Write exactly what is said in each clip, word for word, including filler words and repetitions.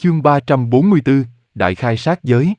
Chương ba trăm bốn mươi tư, Đại khai sát giới.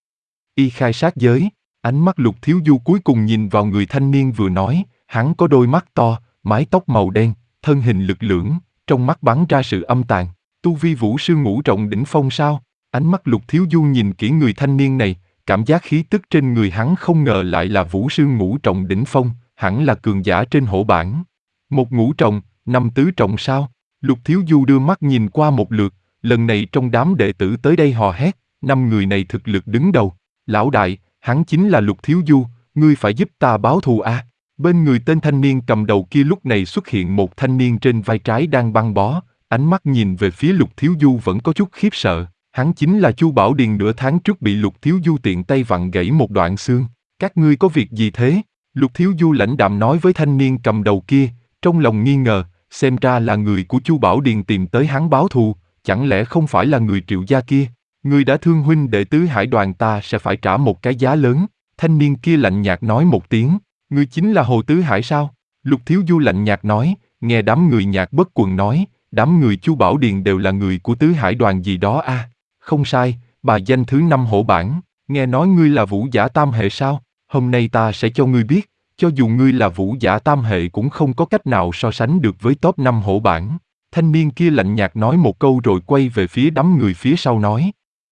Y khai sát giới, ánh mắt Lục Thiếu Du cuối cùng nhìn vào người thanh niên vừa nói, hắn có đôi mắt to, mái tóc màu đen, thân hình lực lưỡng, trong mắt bắn ra sự âm tàn. Tu vi vũ sư ngũ trọng đỉnh phong sao? Ánh mắt Lục Thiếu Du nhìn kỹ người thanh niên này, cảm giác khí tức trên người hắn không ngờ lại là vũ sư ngũ trọng đỉnh phong, hẳn là cường giả trên hổ bảng. Một ngũ trọng, năm tứ trọng sao? Lục Thiếu Du đưa mắt nhìn qua một lượt, lần này trong đám đệ tử tới đây hò hét, năm người này thực lực đứng đầu. Lão đại, hắn chính là Lục Thiếu Du, ngươi phải giúp ta báo thù à? Bên người tên thanh niên cầm đầu kia lúc này xuất hiện một thanh niên trên vai trái đang băng bó, ánh mắt nhìn về phía Lục Thiếu Du vẫn có chút khiếp sợ. Hắn chính là Chu Bảo Điền nửa tháng trước bị Lục Thiếu Du tiện tay vặn gãy một đoạn xương. Các ngươi có việc gì thế? Lục Thiếu Du lãnh đạm nói với thanh niên cầm đầu kia, trong lòng nghi ngờ, xem ra là người của Chu Bảo Điền tìm tới hắn báo thù, chẳng lẽ không phải là người Triệu gia kia? Người đã thương huynh đệ tứ hải đoàn ta sẽ phải trả một cái giá lớn. Thanh niên kia lạnh nhạt nói một tiếng, ngươi chính là Hồ Tứ Hải sao? Lục Thiếu Du lạnh nhạt nói, nghe đám người Nhạc Bất Quần nói, đám người Chu Bảo Điền đều là người của tứ hải đoàn gì đó à? Không sai, bà danh thứ năm hổ bảng, nghe nói ngươi là vũ giả tam hệ sao? Hôm nay ta sẽ cho ngươi biết, cho dù ngươi là vũ giả tam hệ cũng không có cách nào so sánh được với top năm hổ bảng. Thanh niên kia lạnh nhạt nói một câu rồi quay về phía đám người phía sau nói.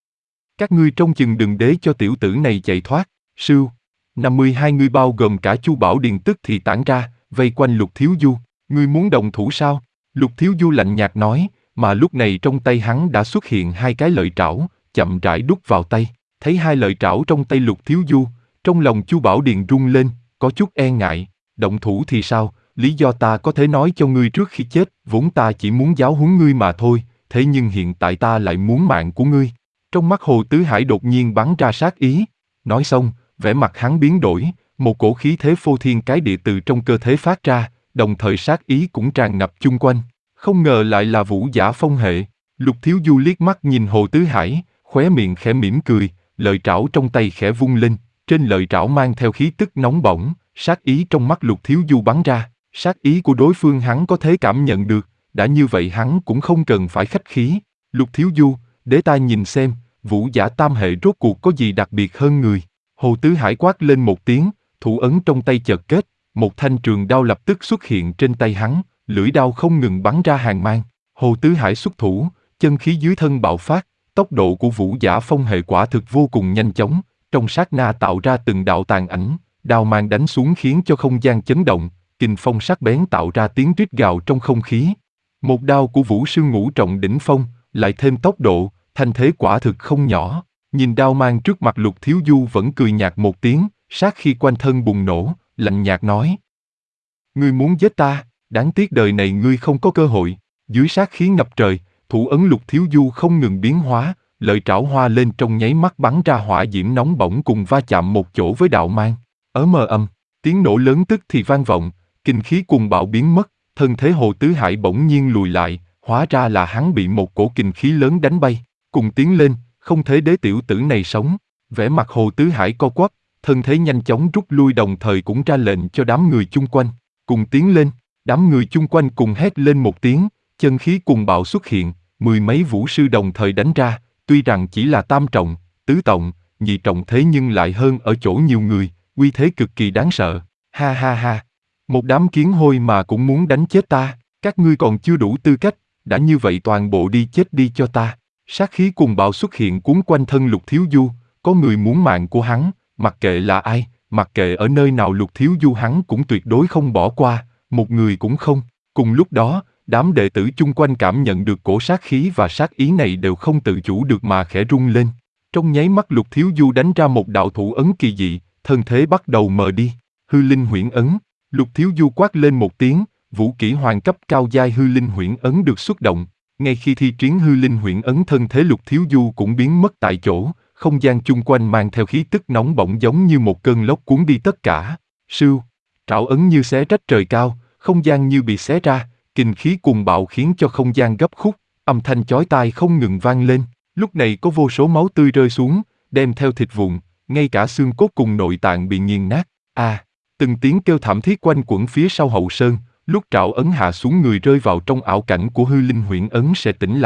Các ngươi trông chừng đừng để cho tiểu tử này chạy thoát. Sưu, năm mươi hai người bao gồm cả Chu Bảo Điền tức thì tản ra, vây quanh Lục Thiếu Du. Ngươi muốn đồng thủ sao? Lục Thiếu Du lạnh nhạt nói, mà lúc này trong tay hắn đã xuất hiện hai cái lợi trảo, chậm rãi đút vào tay. Thấy hai lợi trảo trong tay Lục Thiếu Du, trong lòng Chu Bảo Điền rung lên, có chút e ngại. Động thủ thì sao? Lý do ta có thể nói cho ngươi trước khi chết, vốn ta chỉ muốn giáo huấn ngươi mà thôi, thế nhưng hiện tại ta lại muốn mạng của ngươi. Trong mắt Hồ Tứ Hải đột nhiên bắn ra sát ý. Nói xong, vẻ mặt hắn biến đổi, một cổ khí thế phô thiên cái địa từ trong cơ thể phát ra, đồng thời sát ý cũng tràn ngập chung quanh. Không ngờ lại là vũ giả phong hệ. Lục Thiếu Du liếc mắt nhìn Hồ Tứ Hải, khóe miệng khẽ mỉm cười, lợi trảo trong tay khẽ vung lên, trên lợi trảo mang theo khí tức nóng bỏng, sát ý trong mắt Lục Thiếu Du bắn ra, sát ý của đối phương hắn có thể cảm nhận được, đã như vậy hắn cũng không cần phải khách khí. Lục Thiếu Du, để ta nhìn xem, vũ giả tam hệ rốt cuộc có gì đặc biệt hơn người. Hồ Tứ Hải quát lên một tiếng, thủ ấn trong tay chợt kết, một thanh trường đao lập tức xuất hiện trên tay hắn, lưỡi đao không ngừng bắn ra hàng mang. Hồ Tứ Hải xuất thủ, chân khí dưới thân bạo phát, tốc độ của vũ giả phong hệ quả thực vô cùng nhanh chóng, trong sát na tạo ra từng đạo tàn ảnh, đao mang đánh xuống khiến cho không gian chấn động, kình phong sắc bén tạo ra tiếng rít gào trong không khí. Một đao của vũ sư ngũ trọng đỉnh phong, lại thêm tốc độ, thanh thế quả thực không nhỏ. Nhìn đao mang trước mặt Lục Thiếu Du vẫn cười nhạt một tiếng, sát khi quanh thân bùng nổ, lạnh nhạt nói. Ngươi muốn giết ta, đáng tiếc đời này ngươi không có cơ hội. Dưới sát khí ngập trời, thủ ấn Lục Thiếu Du không ngừng biến hóa, lợi trảo hoa lên trong nháy mắt bắn ra hỏa diễm nóng bỏng cùng va chạm một chỗ với đạo mang. Ở mờ âm, tiếng nổ lớn tức thì vang vọng, kinh khí cuồng bạo biến mất, thân thế Hồ Tứ Hải bỗng nhiên lùi lại, hóa ra là hắn bị một cổ kinh khí lớn đánh bay. Cùng tiến lên, không thể để tiểu tử này sống. Vẻ mặt Hồ Tứ Hải co quắp, thân thế nhanh chóng rút lui đồng thời cũng ra lệnh cho đám người chung quanh. Cùng tiến lên, đám người chung quanh cùng hét lên một tiếng, chân khí cuồng bạo xuất hiện, mười mấy vũ sư đồng thời đánh ra, tuy rằng chỉ là tam trọng, tứ trọng, nhị trọng thế nhưng lại hơn ở chỗ nhiều người, uy thế cực kỳ đáng sợ. Ha ha ha, một đám kiến hôi mà cũng muốn đánh chết ta, các ngươi còn chưa đủ tư cách, đã như vậy toàn bộ đi chết đi cho ta. Sát khí cuồng bạo xuất hiện cuốn quanh thân Lục Thiếu Du, có người muốn mạng của hắn, mặc kệ là ai, mặc kệ ở nơi nào Lục Thiếu Du hắn cũng tuyệt đối không bỏ qua, một người cũng không. Cùng lúc đó, đám đệ tử chung quanh cảm nhận được cổ sát khí và sát ý này đều không tự chủ được mà khẽ rung lên. Trong nháy mắt Lục Thiếu Du đánh ra một đạo thủ ấn kỳ dị, thân thế bắt đầu mờ đi, hư linh huyễn ấn. Lục Thiếu Du quát lên một tiếng, vũ kỹ hoàng cấp cao giai hư linh huyễn ấn được xuất động. Ngay khi thi triển hư linh huyễn ấn thân thế Lục Thiếu Du cũng biến mất tại chỗ, không gian chung quanh mang theo khí tức nóng bỏng giống như một cơn lốc cuốn đi tất cả. Sưu, trảo ấn như xé rách trời cao, không gian như bị xé ra, kình khí cuồng bạo khiến cho không gian gấp khúc, âm thanh chói tai không ngừng vang lên. Lúc này có vô số máu tươi rơi xuống, đem theo thịt vụn, ngay cả xương cốt cùng nội tạng bị nghiền nát. À, từng tiếng kêu thảm thiết quanh quẩn phía sau hậu sơn. Lúc trảo ấn hạ xuống người rơi vào trong ảo cảnh của hư linh huyễn ấn sẽ tỉnh lại,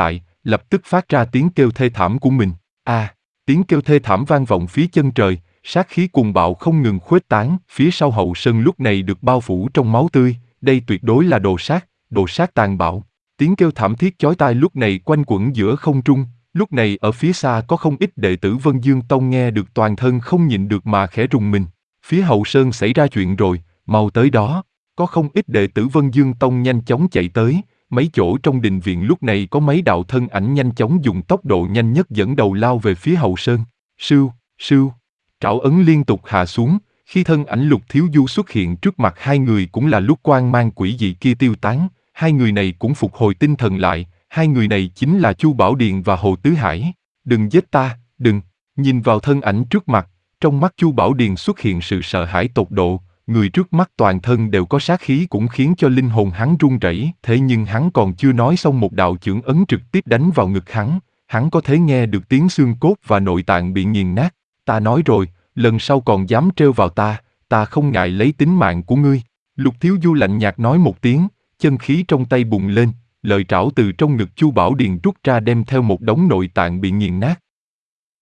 lập tức phát ra tiếng kêu thê thảm của mình. A, à, tiếng kêu thê thảm vang vọng phía chân trời, sát khí cuồng bạo không ngừng khuếch tán, phía sau hậu sơn lúc này được bao phủ trong máu tươi, đây tuyệt đối là đồ sát, đồ sát tàn bạo. Tiếng kêu thảm thiết chói tai lúc này quanh quẩn giữa không trung, lúc này ở phía xa có không ít đệ tử Vân Dương Tông nghe được toàn thân không nhịn được mà khẽ rùng mình. Phía hậu sơn xảy ra chuyện rồi, mau tới đó. Có không ít đệ tử Vân Dương Tông nhanh chóng chạy tới, mấy chỗ trong đình viện lúc này có mấy đạo thân ảnh nhanh chóng dùng tốc độ nhanh nhất dẫn đầu lao về phía hậu sơn. Sưu, sưu, trảo ấn liên tục hạ xuống, khi thân ảnh Lục Thiếu Du xuất hiện trước mặt hai người cũng là lúc quang mang quỷ dị kia tiêu tán, hai người này cũng phục hồi tinh thần lại, hai người này chính là Chu Bảo Điền và Hồ Tứ Hải. Đừng giết ta, đừng, nhìn vào thân ảnh trước mặt, trong mắt Chu Bảo Điền xuất hiện sự sợ hãi tột độ, người trước mắt toàn thân đều có sát khí cũng khiến cho linh hồn hắn run rẩy, thế nhưng hắn còn chưa nói xong một đạo chưởng ấn trực tiếp đánh vào ngực hắn, hắn có thể nghe được tiếng xương cốt và nội tạng bị nghiền nát. Ta nói rồi, lần sau còn dám trêu vào ta, ta không ngại lấy tính mạng của ngươi. Lục Thiếu Du lạnh nhạt nói một tiếng, chân khí trong tay bùng lên, lợi trảo từ trong ngực Chu Bảo Điền rút ra đem theo một đống nội tạng bị nghiền nát,